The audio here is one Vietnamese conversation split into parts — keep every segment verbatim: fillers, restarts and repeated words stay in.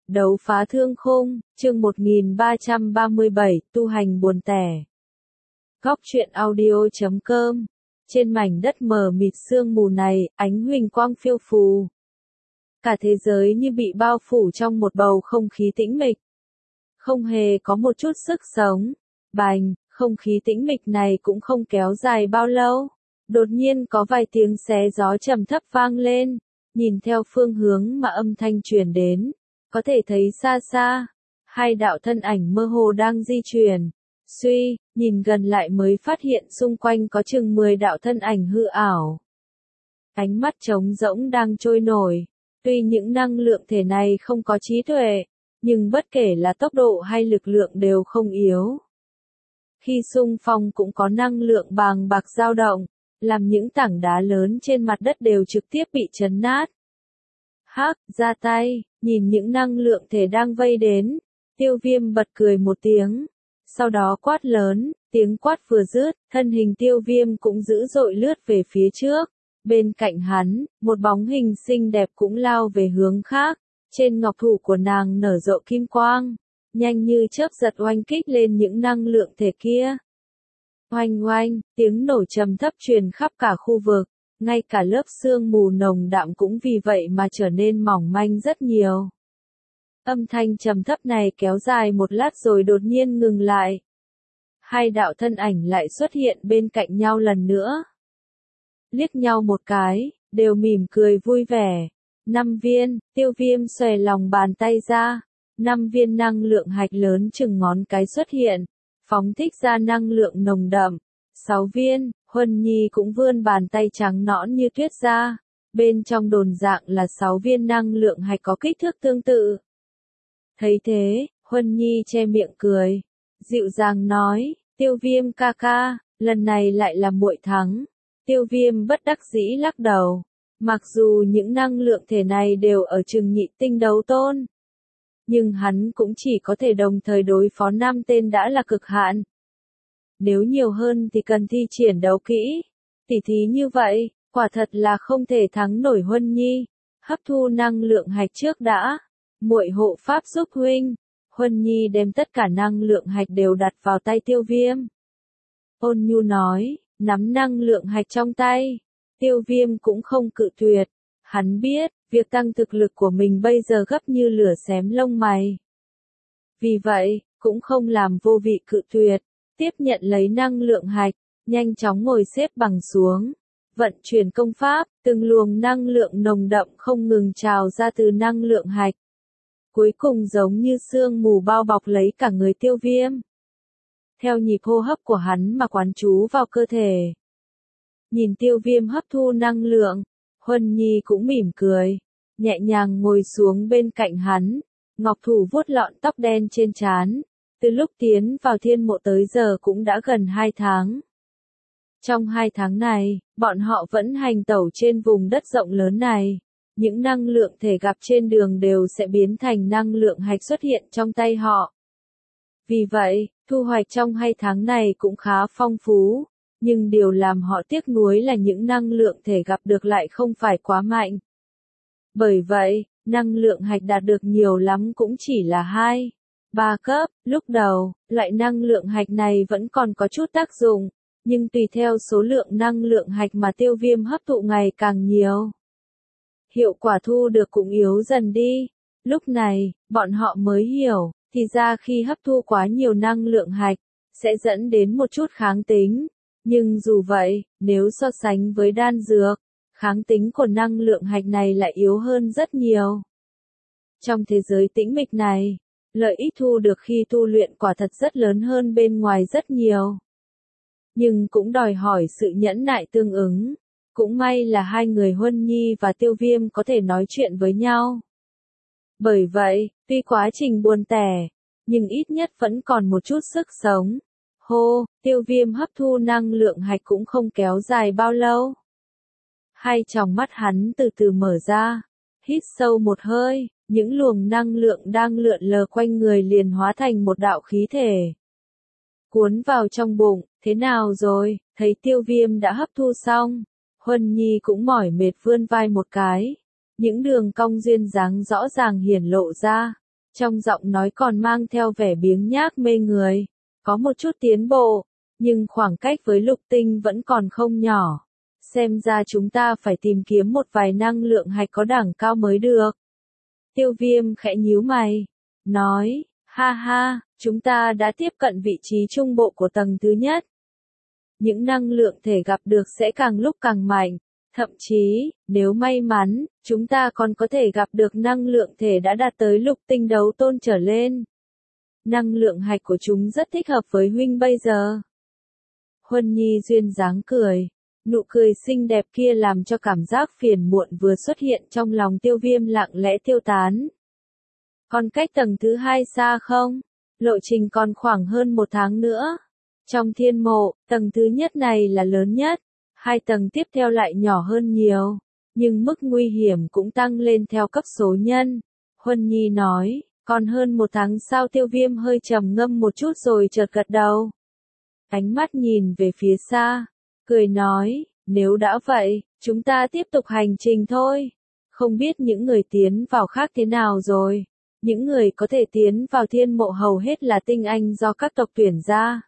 Đấu phá thương khung, chương một nghìn ba trăm ba mươi bảy, tu hành buồn tẻ. Góc truyện audio chấm com. Trên mảnh đất mờ mịt sương mù này, ánh huỳnh quang phiêu phù. Cả thế giới như bị bao phủ trong một bầu không khí tĩnh mịch. Không hề có một chút sức sống. Bành, không khí tĩnh mịch này cũng không kéo dài bao lâu. Đột nhiên có vài tiếng xé gió trầm thấp vang lên. Nhìn theo phương hướng mà âm thanh truyền đến. Có thể thấy xa xa, hai đạo thân ảnh mơ hồ đang di chuyển. Suy, nhìn gần lại mới phát hiện xung quanh có chừng mười đạo thân ảnh hư ảo. Ánh mắt trống rỗng đang trôi nổi. Tuy những năng lượng thể này không có trí tuệ, nhưng bất kể là tốc độ hay lực lượng đều không yếu. Khi xung phong cũng có năng lượng bàng bạc dao động, làm những tảng đá lớn trên mặt đất đều trực tiếp bị chấn nát. Hắc, ra tay, nhìn những năng lượng thể đang vây đến, Tiêu Viêm bật cười một tiếng, sau đó quát lớn, tiếng quát vừa dứt, thân hình Tiêu Viêm cũng dữ dội lướt về phía trước, bên cạnh hắn, một bóng hình xinh đẹp cũng lao về hướng khác, trên ngọc thủ của nàng nở rộ kim quang, nhanh như chớp giật oanh kích lên những năng lượng thể kia. Oanh oanh, tiếng nổ trầm thấp truyền khắp cả khu vực. Ngay cả lớp sương mù nồng đậm cũng vì vậy mà trở nên mỏng manh rất nhiều. Âm thanh trầm thấp này kéo dài một lát rồi đột nhiên ngừng lại. Hai đạo thân ảnh lại xuất hiện bên cạnh nhau lần nữa. Liếc nhau một cái, đều mỉm cười vui vẻ. Năm viên, Tiêu Viêm xòe lòng bàn tay ra. Năm viên năng lượng hạch lớn chừng ngón cái xuất hiện, phóng thích ra năng lượng nồng đậm. Sáu viên. Huân Nhi cũng vươn bàn tay trắng nõn như tuyết ra, bên trong đồn dạng là sáu viên năng lượng hạch có kích thước tương tự. Thấy thế, Huân Nhi che miệng cười, dịu dàng nói, Tiêu Viêm ca ca, lần này lại là muội thắng. Tiêu Viêm bất đắc dĩ lắc đầu, mặc dù những năng lượng thể này đều ở chừng nhị tinh đấu tôn, nhưng hắn cũng chỉ có thể đồng thời đối phó năm tên đã là cực hạn. Nếu nhiều hơn thì cần thi triển đấu kỹ. Tỉ thí như vậy, quả thật là không thể thắng nổi Huân Nhi. Hấp thu năng lượng hạch trước đã. Muội hộ pháp giúp huynh. Huân Nhi đem tất cả năng lượng hạch đều đặt vào tay Tiêu Viêm. Ôn nhu nói, nắm năng lượng hạch trong tay. Tiêu Viêm cũng không cự tuyệt. Hắn biết, việc tăng thực lực của mình bây giờ gấp như lửa xém lông mày. Vì vậy, cũng không làm vô vị cự tuyệt. Tiếp nhận lấy năng lượng hạch, nhanh chóng ngồi xếp bằng xuống, vận chuyển công pháp, từng luồng năng lượng nồng đậm không ngừng trào ra từ năng lượng hạch. Cuối cùng giống như sương mù bao bọc lấy cả người Tiêu Viêm. Theo nhịp hô hấp của hắn mà quán trú vào cơ thể. Nhìn Tiêu Viêm hấp thu năng lượng, Huân Nhi cũng mỉm cười, nhẹ nhàng ngồi xuống bên cạnh hắn, ngọc thủ vuốt lọn tóc đen trên trán. Từ lúc tiến vào thiên mộ tới giờ cũng đã gần hai tháng. Trong hai tháng này, bọn họ vẫn hành tẩu trên vùng đất rộng lớn này. Những năng lượng thể gặp trên đường đều sẽ biến thành năng lượng hạch xuất hiện trong tay họ. Vì vậy, thu hoạch trong hai tháng này cũng khá phong phú. Nhưng điều làm họ tiếc nuối là những năng lượng thể gặp được lại không phải quá mạnh. Bởi vậy, năng lượng hạch đạt được nhiều lắm cũng chỉ là hai. Ba cấp, lúc đầu, loại năng lượng hạch này vẫn còn có chút tác dụng, nhưng tùy theo số lượng năng lượng hạch mà Tiêu Viêm hấp thụ ngày càng nhiều. Hiệu quả thu được cũng yếu dần đi. Lúc này, bọn họ mới hiểu, thì ra khi hấp thu quá nhiều năng lượng hạch, sẽ dẫn đến một chút kháng tính. Nhưng dù vậy, nếu so sánh với đan dược, kháng tính của năng lượng hạch này lại yếu hơn rất nhiều. Trong thế giới tĩnh mịch này, lợi ích thu được khi tu luyện quả thật rất lớn hơn bên ngoài rất nhiều. Nhưng cũng đòi hỏi sự nhẫn nại tương ứng. Cũng may là hai người Huân Nhi và Tiêu Viêm có thể nói chuyện với nhau. Bởi vậy, tuy quá trình buồn tẻ, nhưng ít nhất vẫn còn một chút sức sống. Hô, Tiêu Viêm hấp thu năng lượng hạch cũng không kéo dài bao lâu. Hai tròng mắt hắn từ từ mở ra, hít sâu một hơi. Những luồng năng lượng đang lượn lờ quanh người liền hóa thành một đạo khí thể. Cuốn vào trong bụng, thế nào rồi, thấy Tiêu Viêm đã hấp thu xong. Huân Nhi cũng mỏi mệt vươn vai một cái. Những đường cong duyên dáng rõ ràng hiển lộ ra. Trong giọng nói còn mang theo vẻ biếng nhác mê người. Có một chút tiến bộ, nhưng khoảng cách với lục tinh vẫn còn không nhỏ. Xem ra chúng ta phải tìm kiếm một vài năng lượng hạch có đẳng cao mới được. Tiêu Viêm khẽ nhíu mày, nói, ha ha, chúng ta đã tiếp cận vị trí trung bộ của tầng thứ nhất. Những năng lượng thể gặp được sẽ càng lúc càng mạnh, thậm chí, nếu may mắn, chúng ta còn có thể gặp được năng lượng thể đã đạt tới lục tinh đấu tôn trở lên. Năng lượng hạch của chúng rất thích hợp với huynh bây giờ. Huân Nhi duyên dáng cười, nụ cười xinh đẹp kia làm cho cảm giác phiền muộn vừa xuất hiện trong lòng Tiêu Viêm lặng lẽ tiêu tán. Còn cách tầng thứ hai xa không? Lộ trình còn khoảng hơn một tháng nữa. Trong thiên mộ, tầng thứ nhất này là lớn nhất, hai tầng tiếp theo lại nhỏ hơn nhiều, nhưng mức nguy hiểm cũng tăng lên theo cấp số nhân. Huân Nhi nói, còn hơn một tháng sau. Tiêu Viêm hơi trầm ngâm một chút rồi chợt gật đầu. Ánh mắt nhìn về phía xa, cười nói, nếu đã vậy, chúng ta tiếp tục hành trình thôi. Không biết những người tiến vào khác thế nào rồi. Những người có thể tiến vào thiên mộ hầu hết là tinh anh do các tộc tuyển ra.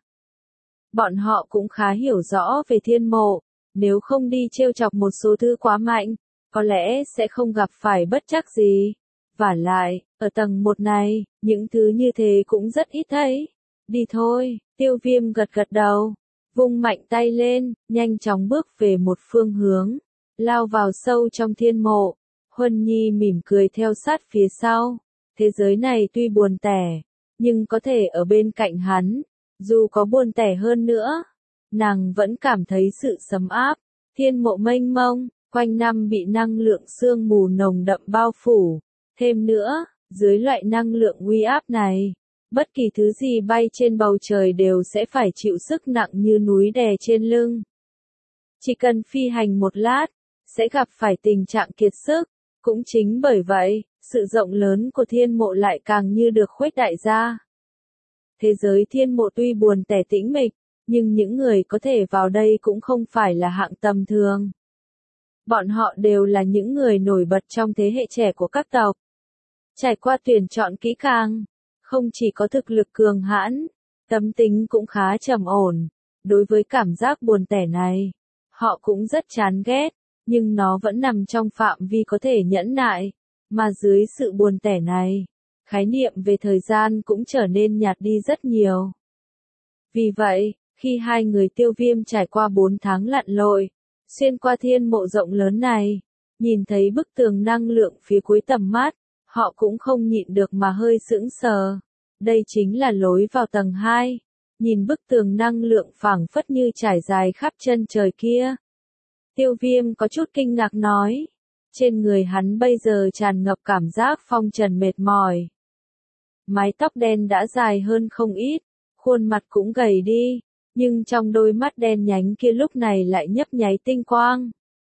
Bọn họ cũng khá hiểu rõ về thiên mộ, nếu không đi trêu chọc một số thứ quá mạnh, có lẽ sẽ không gặp phải bất trắc gì. Vả lại, ở tầng một này, những thứ như thế cũng rất ít thấy. Đi thôi, Tiêu Viêm gật gật đầu, vung mạnh tay lên, nhanh chóng bước về một phương hướng, lao vào sâu trong thiên mộ. Huân Nhi mỉm cười theo sát phía sau. Thế giới này tuy buồn tẻ, nhưng có thể ở bên cạnh hắn, dù có buồn tẻ hơn nữa, nàng vẫn cảm thấy sự sấm áp. Thiên mộ mênh mông, quanh năm bị năng lượng sương mù nồng đậm bao phủ. Thêm nữa, dưới loại năng lượng uy áp này, bất kỳ thứ gì bay trên bầu trời đều sẽ phải chịu sức nặng như núi đè trên lưng. Chỉ cần phi hành một lát, sẽ gặp phải tình trạng kiệt sức. Cũng chính bởi vậy, sự rộng lớn của thiên mộ lại càng như được khuếch đại ra. Thế giới thiên mộ tuy buồn tẻ tĩnh mịch, nhưng những người có thể vào đây cũng không phải là hạng tầm thường. Bọn họ đều là những người nổi bật trong thế hệ trẻ của các tộc. Trải qua tuyển chọn kỹ càng, không chỉ có thực lực cường hãn, tâm tính cũng khá trầm ổn. Đối với cảm giác buồn tẻ này, họ cũng rất chán ghét, nhưng nó vẫn nằm trong phạm vi có thể nhẫn nại. Mà dưới sự buồn tẻ này, khái niệm về thời gian cũng trở nên nhạt đi rất nhiều. Vì vậy, khi hai người Tiêu Viêm trải qua bốn tháng lặn lội, xuyên qua thiên mộ rộng lớn này, nhìn thấy bức tường năng lượng phía cuối tầm mắt, họ cũng không nhịn được mà hơi sững sờ. Đây chính là lối vào tầng hai. Nhìn bức tường năng lượng phảng phất như trải dài khắp chân trời kia. Tiêu Viêm có chút kinh ngạc nói. Trên người hắn bây giờ tràn ngập cảm giác phong trần mệt mỏi. Mái tóc đen đã dài hơn không ít, khuôn mặt cũng gầy đi, nhưng trong đôi mắt đen nhánh kia lúc này lại nhấp nháy tinh quang.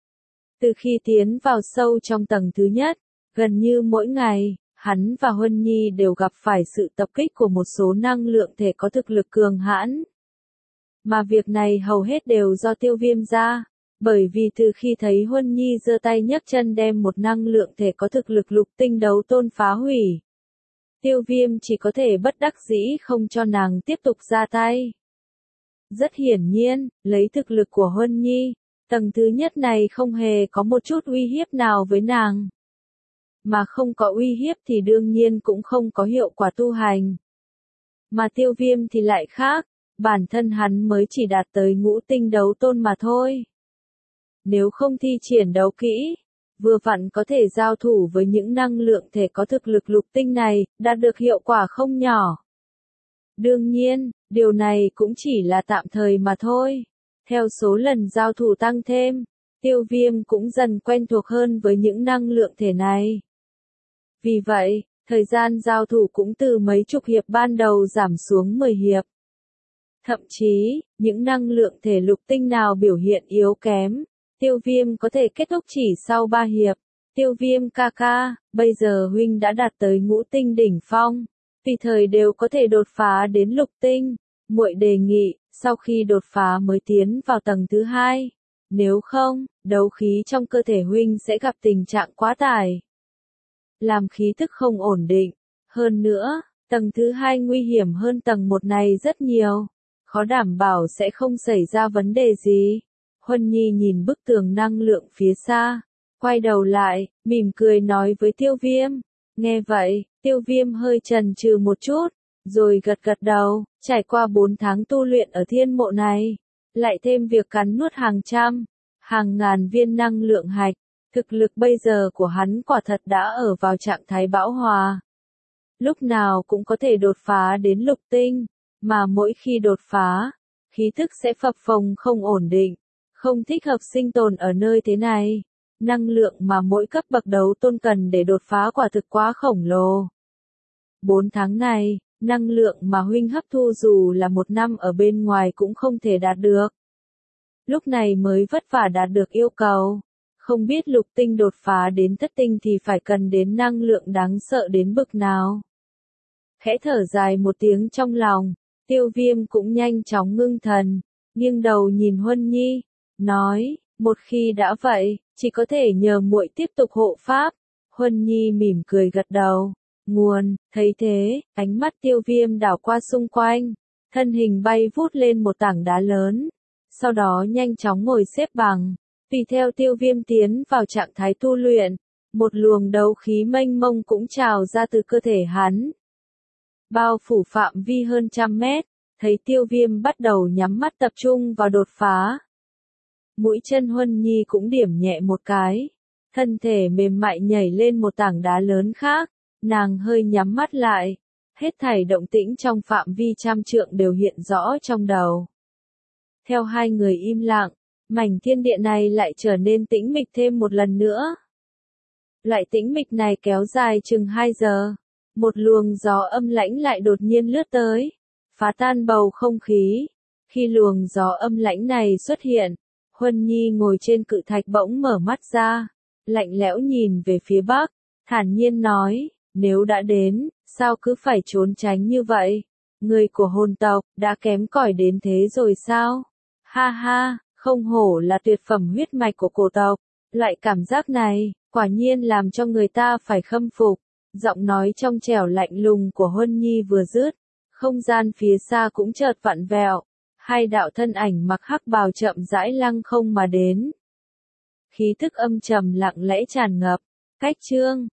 Từ khi tiến vào sâu trong tầng thứ nhất, gần như mỗi ngày, hắn và Huân Nhi đều gặp phải sự tập kích của một số năng lượng thể có thực lực cường hãn. Mà việc này hầu hết đều do Tiêu Viêm ra, bởi vì từ khi thấy Huân Nhi giơ tay nhấc chân đem một năng lượng thể có thực lực lục tinh đấu tôn phá hủy, Tiêu Viêm chỉ có thể bất đắc dĩ không cho nàng tiếp tục ra tay. Rất hiển nhiên, lấy thực lực của Huân Nhi, tầng thứ nhất này không hề có một chút uy hiếp nào với nàng. Mà không có uy hiếp thì đương nhiên cũng không có hiệu quả tu hành. Mà Tiêu Viêm thì lại khác, bản thân hắn mới chỉ đạt tới ngũ tinh đấu tôn mà thôi. Nếu không thi triển đấu kỹ, vừa vặn có thể giao thủ với những năng lượng thể có thực lực lục tinh này, đạt được hiệu quả không nhỏ. Đương nhiên, điều này cũng chỉ là tạm thời mà thôi. Theo số lần giao thủ tăng thêm, Tiêu Viêm cũng dần quen thuộc hơn với những năng lượng thể này. Vì vậy, thời gian giao thủ cũng từ mấy chục hiệp ban đầu giảm xuống mười hiệp. Thậm chí, những năng lượng thể lục tinh nào biểu hiện yếu kém, Tiêu Viêm có thể kết thúc chỉ sau ba hiệp. Tiêu Viêm ca ca, bây giờ huynh đã đạt tới ngũ tinh đỉnh phong, tùy thời đều có thể đột phá đến lục tinh. Muội đề nghị, sau khi đột phá mới tiến vào tầng thứ hai. Nếu không, đấu khí trong cơ thể huynh sẽ gặp tình trạng quá tải. Làm khí tức không ổn định, Hơn nữa, tầng thứ hai nguy hiểm hơn tầng một này rất nhiều. Khó đảm bảo sẽ không xảy ra vấn đề gì. Huân Nhi nhìn bức tường năng lượng phía xa, quay đầu lại, mỉm cười nói với Tiêu Viêm. Nghe vậy, Tiêu Viêm hơi chần chừ một chút, rồi gật gật đầu. Trải qua bốn tháng tu luyện ở thiên mộ này, lại thêm việc cắn nuốt hàng trăm, hàng ngàn viên năng lượng hạch, thực lực bây giờ của hắn quả thật đã ở vào trạng thái bão hòa. Lúc nào cũng có thể đột phá đến lục tinh, mà mỗi khi đột phá, khí thức sẽ phập phồng không ổn định, không thích hợp sinh tồn ở nơi thế này. Năng lượng mà mỗi cấp bậc đấu tôn cần để đột phá quả thực quá khổng lồ. Bốn tháng này, năng lượng mà huynh hấp thu dù là một năm ở bên ngoài cũng không thể đạt được. Lúc này mới vất vả đạt được yêu cầu. Không biết lục tinh đột phá đến thất tinh thì phải cần đến năng lượng đáng sợ đến bực nào. Khẽ thở dài một tiếng trong lòng, Tiêu Viêm cũng nhanh chóng ngưng thần, nghiêng đầu nhìn Huân Nhi, nói, một khi đã vậy, chỉ có thể nhờ muội tiếp tục hộ pháp. Huân Nhi mỉm cười gật đầu. Nguồn, thấy thế, ánh mắt Tiêu Viêm đảo qua xung quanh, thân hình bay vút lên một tảng đá lớn, sau đó nhanh chóng ngồi xếp bằng, tùy theo Tiêu Viêm tiến vào trạng thái tu luyện, một luồng đấu khí mênh mông cũng trào ra từ cơ thể hắn. Bao phủ phạm vi hơn trăm mét, thấy Tiêu Viêm bắt đầu nhắm mắt tập trung vào đột phá. Mũi chân Huân Nhi cũng điểm nhẹ một cái, thân thể mềm mại nhảy lên một tảng đá lớn khác, nàng hơi nhắm mắt lại, hết thảy động tĩnh trong phạm vi trăm trượng đều hiện rõ trong đầu. Theo hai người im lặng, mảnh thiên địa này lại trở nên tĩnh mịch thêm một lần nữa. Loại tĩnh mịch này kéo dài chừng hai giờ, một luồng gió âm lãnh lại đột nhiên lướt tới, phá tan bầu không khí. Khi luồng gió âm lãnh này xuất hiện, Huân Nhi ngồi trên cự thạch bỗng mở mắt ra, lạnh lẽo nhìn về phía bắc, thản nhiên nói, nếu đã đến, sao cứ phải trốn tránh như vậy? Người của hồn tộc, đã kém cỏi đến thế rồi sao? Ha ha, không hổ là tuyệt phẩm huyết mạch của cổ tộc, loại cảm giác này, quả nhiên làm cho người ta phải khâm phục. Giọng nói trong trẻo lạnh lùng của Huân Nhi vừa dứt, không gian phía xa cũng chợt vặn vẹo, hai đạo thân ảnh mặc hắc bào chậm rãi lăng không mà đến. Khí thức âm trầm lặng lẽ tràn ngập, cách chương